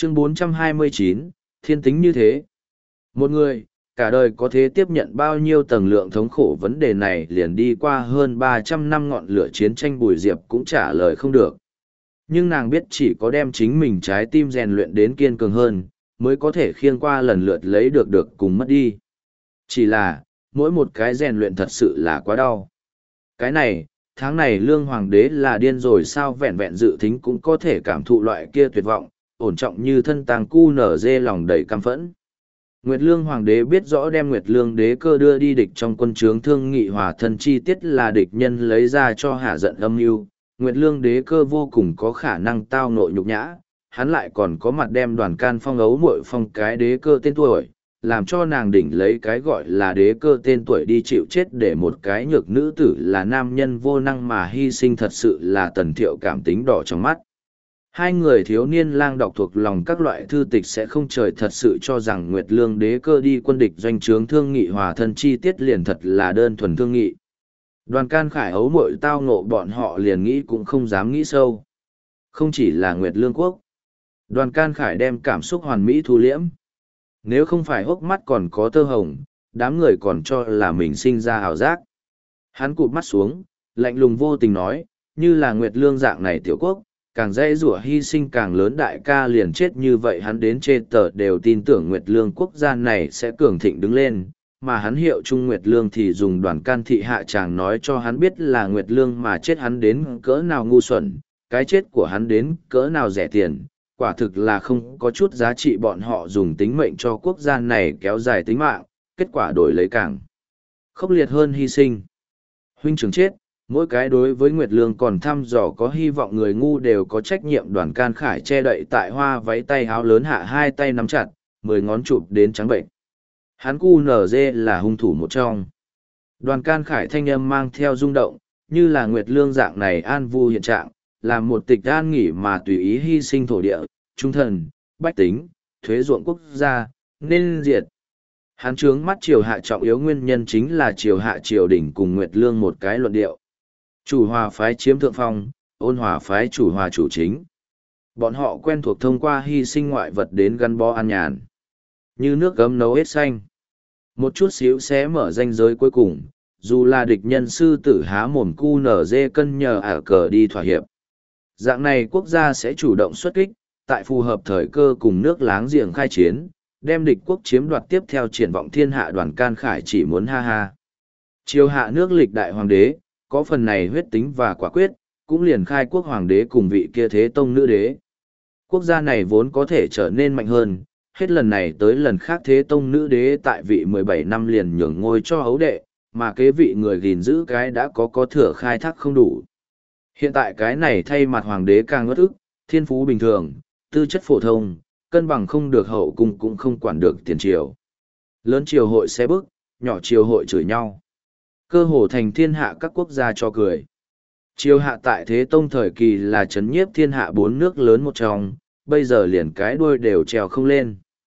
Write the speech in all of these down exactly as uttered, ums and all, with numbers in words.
Chương bốn trăm hai mươi chín, thiên tính như thế. Một người, cả đời có thể tiếp nhận bao nhiêu tầng lượng thống khổ, vấn đề này liền đi qua hơn ba trăm năm ngọn lửa chiến tranh Bùi Diệp cũng trả lời không được. Nhưng nàng biết chỉ có đem chính mình trái tim rèn luyện đến kiên cường hơn, mới có thể khiêng qua lần lượt lấy được được cùng mất đi. Chỉ là, mỗi một cái rèn luyện thật sự là quá đau. Cái này, tháng này Lương Hoàng đế là điên rồi sao, vẹn vẹn dự thính cũng có thể cảm thụ loại kia tuyệt vọng, ổn trọng như thân tàng cu nở dê lòng đầy căm phẫn. Nguyệt Lương Hoàng đế biết rõ đem Nguyệt Lương đế cơ đưa đi địch trong quân trướng thương nghị hòa thân chi tiết là địch nhân lấy ra cho hạ giận âm mưu. Nguyệt Lương đế cơ vô cùng có khả năng tao nội nhục nhã, hắn lại còn có mặt đem Đoàn Can Phong ấu muội phong cái đế cơ tên tuổi, làm cho nàng đỉnh lấy cái gọi là đế cơ tên tuổi đi chịu chết để một cái nhược nữ tử là nam nhân vô năng mà hy sinh, thật sự là Tần Thiệu cảm tính đỏ trong mắt. Hai người thiếu niên lang đọc thuộc lòng các loại thư tịch sẽ không trời thật sự cho rằng Nguyệt Lương đế cơ đi quân địch doanh trướng thương nghị hòa thân chi tiết liền thật là đơn thuần thương nghị. Đoàn Can Khải ấu muội tao ngộ bọn họ liền nghĩ cũng không dám nghĩ sâu. Không chỉ là Nguyệt Lương quốc. Đoàn Can Khải đem cảm xúc hoàn mỹ thu liễm. Nếu không phải hốc mắt còn có tơ hồng, đám người còn cho là mình sinh ra ảo giác. Hắn cụp mắt xuống, lạnh lùng vô tình nói, như là Nguyệt Lương dạng này tiểu quốc, càng dễ rủa hy sinh càng lớn, đại ca liền chết như vậy, hắn đến chê tờ đều tin tưởng Nguyệt Lương quốc gia này sẽ cường thịnh đứng lên, mà hắn hiệu Trung Nguyệt Lương thì dùng Đoàn Can thị hạ chàng nói cho hắn biết là Nguyệt Lương mà chết hắn đến cỡ nào ngu xuẩn, cái chết của hắn đến cỡ nào rẻ tiền, quả thực là không có chút giá trị, bọn họ dùng tính mệnh cho quốc gia này kéo dài tính mạng, kết quả đổi lấy càng khốc liệt hơn hy sinh. Huynh trưởng chết, mỗi cái đối với Nguyệt Lương còn thăm dò có hy vọng người ngu đều có trách nhiệm. Đoàn Can Khải che đậy tại hoa váy tay áo lớn hạ, hai tay nắm chặt, mười ngón chụp đến trắng bệnh. Hắn cu nở dê là hung thủ một trong. Đoàn Can Khải thanh âm mang theo rung động, như là Nguyệt Lương dạng này an vu hiện trạng, là một tịch an nghỉ mà tùy ý hy sinh thổ địa, trung thần, bách tính, thuế ruộng quốc gia, nên diệt. Hắn trướng mắt triều hạ trọng yếu nguyên nhân chính là triều hạ triều đỉnh cùng Nguyệt Lương một cái luận điệu. Chủ hòa phái chiếm thượng phong, ôn hòa phái chủ hòa chủ chính. Bọn họ quen thuộc thông qua hy sinh ngoại vật đến gắn bó an nhàn. Như nước gấm nấu hết xanh. Một chút xíu xé mở ranh giới cuối cùng, dù là địch nhân sư tử há mồm cu nở dê cân nhờ ả cờ đi thỏa hiệp. Dạng này quốc gia sẽ chủ động xuất kích, tại phù hợp thời cơ cùng nước láng giềng khai chiến, đem địch quốc chiếm đoạt tiếp theo triển vọng thiên hạ. Đoàn Can Khải chỉ muốn ha ha. Triều hạ nước lịch đại hoàng đế, có phần này huyết tính và quả quyết, cũng liền khai quốc hoàng đế cùng vị kia thế tông nữ đế. Quốc gia này vốn có thể trở nên mạnh hơn, hết lần này tới lần khác thế tông nữ đế tại vị mười bảy năm liền nhường ngôi cho hấu đệ, mà kế vị người gìn giữ cái đã có có thừa khai thác không đủ. Hiện tại cái này thay mặt hoàng đế càng ngất ức, thiên phú bình thường, tư chất phổ thông, cân bằng không được, hậu cung cũng không quản được tiền triều. Lớn triều hội xé bức, nhỏ triều hội chửi nhau. Cơ hồ thành thiên hạ các quốc gia cho cười. Triều hạ tại thế tông thời kỳ là chấn nhiếp thiên hạ bốn nước lớn một trong, bây giờ liền cái đuôi đều trèo không lên.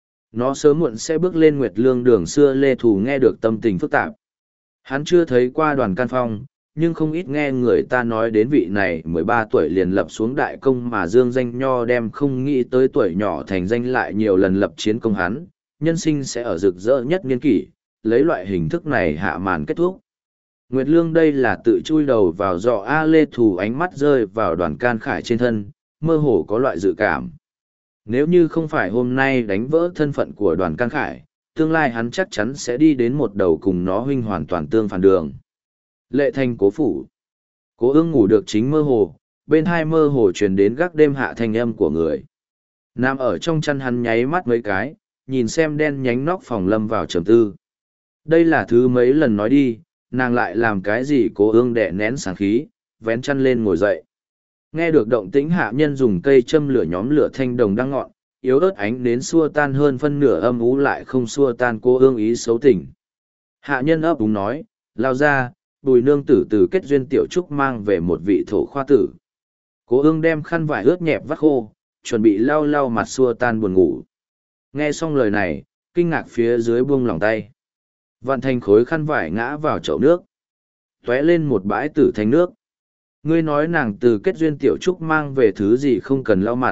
Nó sớm muộn sẽ bước lên Nguyệt Lương đường xưa, Lê Thù nghe được tâm tình phức tạp. Hắn chưa thấy qua Đoàn Can Phong, nhưng không ít nghe người ta nói đến vị này mười ba tuổi liền lập xuống đại công mà dương danh nho đem, không nghĩ tới tuổi nhỏ thành danh lại nhiều lần lập chiến công. Hắn nhân sinh sẽ ở rực rỡ nhất niên kỷ, lấy loại hình thức này hạ màn kết thúc. Nguyệt Lương đây là tự chui đầu vào giọ A. Lê Thù ánh mắt rơi vào Đoàn Can Khải trên thân, mơ hồ có loại dự cảm. Nếu như không phải hôm nay đánh vỡ thân phận của Đoàn Can Khải, tương lai hắn chắc chắn sẽ đi đến một đầu cùng nó huynh hoàn toàn tương phản đường. Lệ Thành cố phủ. Cố ương ngủ được chính mơ hồ, bên hai mơ hồ truyền đến gác đêm hạ thanh âm của người. Nằm ở trong chăn hắn nháy mắt mấy cái, nhìn xem đen nhánh nóc phòng lâm vào trầm tư. Đây là thứ mấy lần nói đi, nàng lại làm cái gì? Cố ương đè nén sáng khí, vén chăn lên ngồi dậy. Nghe được động tĩnh hạ nhân dùng cây châm lửa nhóm lửa thanh đồng đang ngọn, yếu ớt ánh đến xua tan hơn phân nửa âm ú lại không xua tan cô ương ý xấu tỉnh. Hạ nhân ấp úng nói, lao ra, Bùi nương tử từ kết duyên tiểu trúc mang về một vị thổ khoa tử. Cố ương đem khăn vải ướt nhẹp vắt khô, chuẩn bị lau lau mặt xua tan buồn ngủ. Nghe xong lời này, kinh ngạc phía dưới buông lỏng tay. Vạn thành khối khăn vải ngã vào chậu nước. Tóe lên một bãi tử thành nước. Ngươi nói nàng từ kết duyên tiểu trúc mang về thứ gì không cần lau mặt,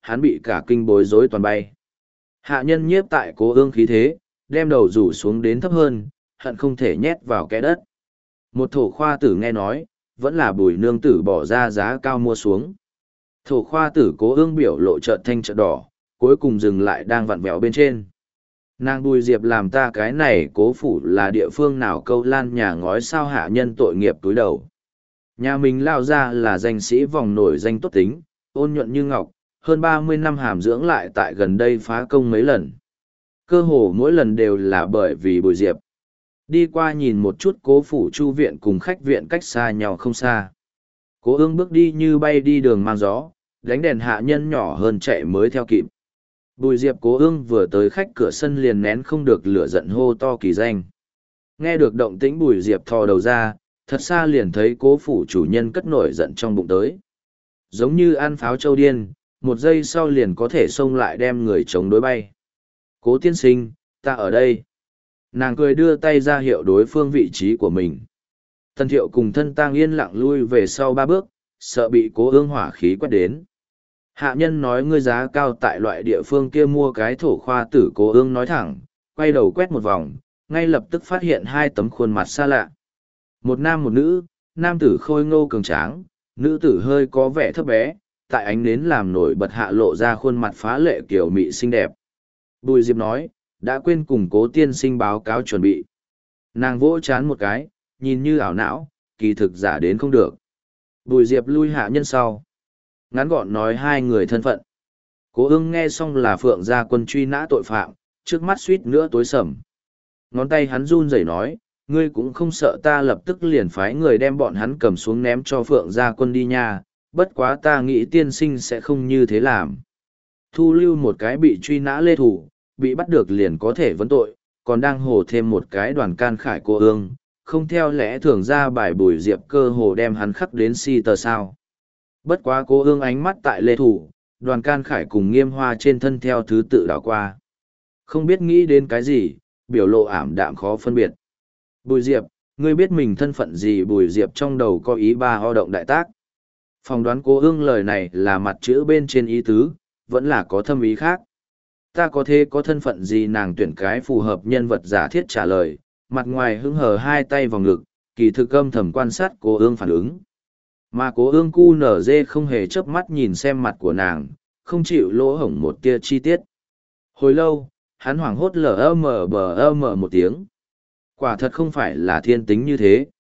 hắn bị cả kinh bối rối toàn bay. Hạ nhân nhiếp tại cố ương khí thế, đem đầu rủ xuống đến thấp hơn, hận không thể nhét vào kẽ đất. Một thổ khoa tử nghe nói, vẫn là bùi nương tử bỏ ra giá cao mua xuống. Thổ khoa tử cố ương biểu lộ chợt thanh chợt đỏ, cuối cùng dừng lại đang vặn vẹo bên trên. Nàng Bùi Diệp làm ta cái này cố phủ là địa phương nào câu lan nhà ngói sao hạ nhân tội nghiệp túi đầu. Nhà mình lao ra là danh sĩ vòng nổi danh tốt tính, ôn nhuận như ngọc, hơn ba mươi năm hàm dưỡng lại tại gần đây phá công mấy lần. Cơ hồ mỗi lần đều là bởi vì Bùi Diệp. Đi qua nhìn một chút cố phủ chu viện cùng khách viện cách xa nhau không xa. Cố ương bước đi như bay đi đường mang gió, đánh đèn hạ nhân nhỏ hơn chạy mới theo kịp. Bùi Diệp cố ương vừa tới khách cửa sân liền nén không được lửa giận hô to kỳ danh. Nghe được động tĩnh Bùi Diệp thò đầu ra, thật xa liền thấy cố phủ chủ nhân cất nổi giận trong bụng tới. Giống như ăn pháo châu điên, một giây sau liền có thể xông lại đem người chống đối bay. Cố tiên sinh, ta ở đây. Nàng cười đưa tay ra hiệu đối phương vị trí của mình. Tân thiệu cùng thân tang yên lặng lui về sau ba bước, sợ bị cố ương hỏa khí quét đến. Hạ nhân nói ngươi giá cao tại loại địa phương kia mua cái thổ khoa tử cố ương nói thẳng, quay đầu quét một vòng, ngay lập tức phát hiện hai tấm khuôn mặt xa lạ. Một nam một nữ, nam tử khôi ngô cường tráng, nữ tử hơi có vẻ thấp bé, tại ánh nến làm nổi bật hạ lộ ra khuôn mặt phá lệ kiểu mị xinh đẹp. Bùi Diệp nói, đã quên cùng cố tiên sinh báo cáo chuẩn bị. Nàng vỗ chán một cái, nhìn như ảo não, kỳ thực giả đến không được. Bùi Diệp lui hạ nhân sau. Ngắn gọn nói hai người thân phận. Cố ương nghe xong là Phượng gia quân truy nã tội phạm, trước mắt suýt nữa tối sầm. Ngón tay hắn run rẩy nói, ngươi cũng không sợ ta lập tức liền phái người đem bọn hắn cầm xuống ném cho Phượng gia quân đi nha, bất quá ta nghĩ tiên sinh sẽ không như thế làm. Thu lưu một cái bị truy nã lê thủ, bị bắt được liền có thể vấn tội, còn đang hồ thêm một cái đoàn can khải cô ương, không theo lẽ thường ra bài Bùi Diệp cơ hồ đem hắn khắc đến si tờ sao. Bất quá cô ương ánh mắt tại lê thủ, đoàn can khải cùng nghiêm hoa trên thân theo thứ tự đảo qua. Không biết nghĩ đến cái gì, biểu lộ ảm đạm khó phân biệt. Bùi Diệp, ngươi biết mình thân phận gì? Bùi Diệp trong đầu có ý ba ho động đại tác. Phỏng đoán cô ương lời này là mặt chữ bên trên ý tứ, vẫn là có thâm ý khác. Ta có thế có thân phận gì? Nàng tuyển cái phù hợp nhân vật giả thiết trả lời, mặt ngoài hứng hờ hai tay vào ngực, kỳ thực âm thầm quan sát cô ương phản ứng. Mà cố ương cu nở dê không hề chớp mắt nhìn xem mặt của nàng, không chịu lỗ hổng một tia chi tiết. Hồi lâu, hắn hoảng hốt lờ mờ bờ mờ một tiếng. Quả thật không phải là thiên tính như thế.